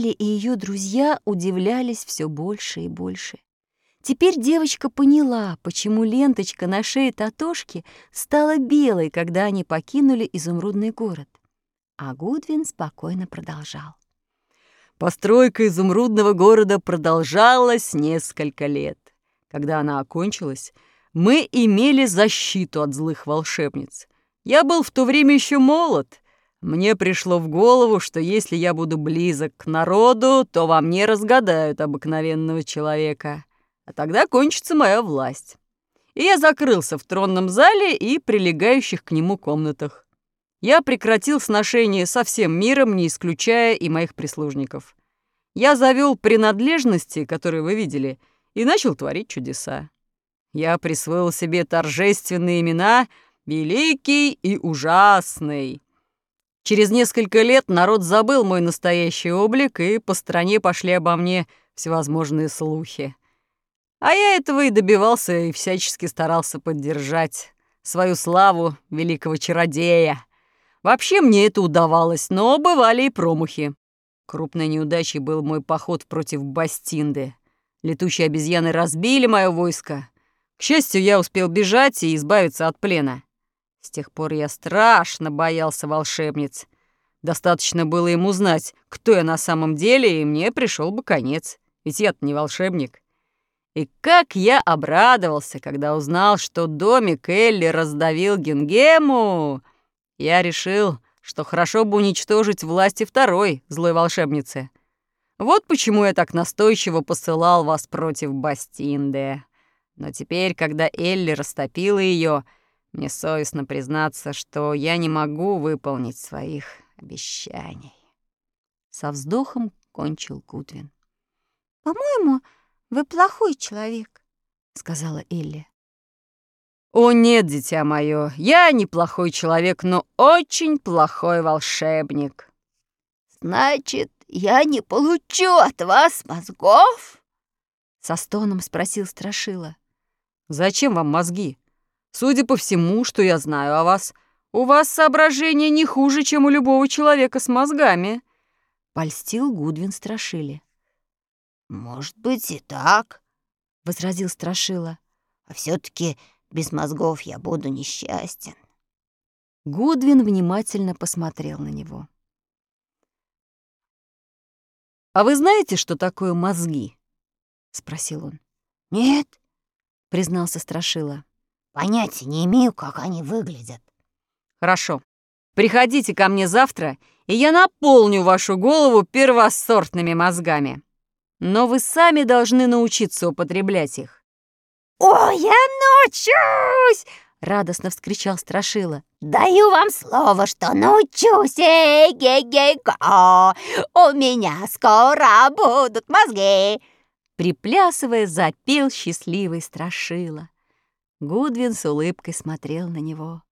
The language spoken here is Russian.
Элли и ее друзья удивлялись все больше и больше. Теперь девочка поняла, почему ленточка на шее Тотошки стала белой, когда они покинули изумрудный город. А Гудвин спокойно продолжал. Постройка изумрудного города продолжалась несколько лет. Когда она окончилась, мы имели защиту от злых волшебниц. Я был в то время еще молод. Мне пришло в голову, что если я буду близок к народу, то во мне разгадают обыкновенного человека. А тогда кончится моя власть. И я закрылся в тронном зале и прилегающих к нему комнатах. Я прекратил сношение со всем миром, не исключая и моих прислужников. Я завел принадлежности, которые вы видели, и начал творить чудеса. Я присвоил себе торжественные имена «Великий» и «Ужасный». Через несколько лет народ забыл мой настоящий облик, и по стране пошли обо мне всевозможные слухи. А я этого и добивался, и всячески старался поддержать свою славу великого чародея. Вообще мне это удавалось, но бывали и промахи. Крупной неудачей был мой поход против Бастинды. Летучие обезьяны разбили мое войско. К счастью, я успел бежать и избавиться от плена. С тех пор я страшно боялся волшебниц. Достаточно было им узнать, кто я на самом деле, и мне пришел бы конец. Ведь я-то не волшебник. И как я обрадовался, когда узнал, что домик Элли раздавил Гингему. Я решил, что хорошо бы уничтожить власти второй злой волшебницы. Вот почему я так настойчиво посылал вас против Бастинды. Но теперь, когда Элли растопила ее, мне совестно признаться, что я не могу выполнить своих обещаний. Со вздохом кончил Гудвин. «По-моему, вы плохой человек», — сказала Элли. «О нет, дитя мое, я неплохой человек, но очень плохой волшебник». «Значит, я не получу от вас мозгов?» — со стоном спросил Страшила. «Зачем вам мозги? Судя по всему, что я знаю о вас, у вас соображения не хуже, чем у любого человека с мозгами», — польстил Гудвин Страшиле. «Может быть и так», — возразил Страшила. «а все-таки без мозгов я буду несчастен». Гудвин внимательно посмотрел на него. «А вы знаете, что такое мозги?» — спросил он. «Нет», — признался Страшила. «понятия не имею, как они выглядят». «Хорошо. Приходите ко мне завтра, и я наполню вашу голову первосортными мозгами. Но вы сами должны научиться употреблять их». «О, я научусь!» — радостно вскричал Страшила. «Даю вам слово, что научусь! Эй-гей-гей-га! У меня скоро будут мозги!» Приплясывая, запел счастливый Страшила. Гудвин с улыбкой смотрел на него.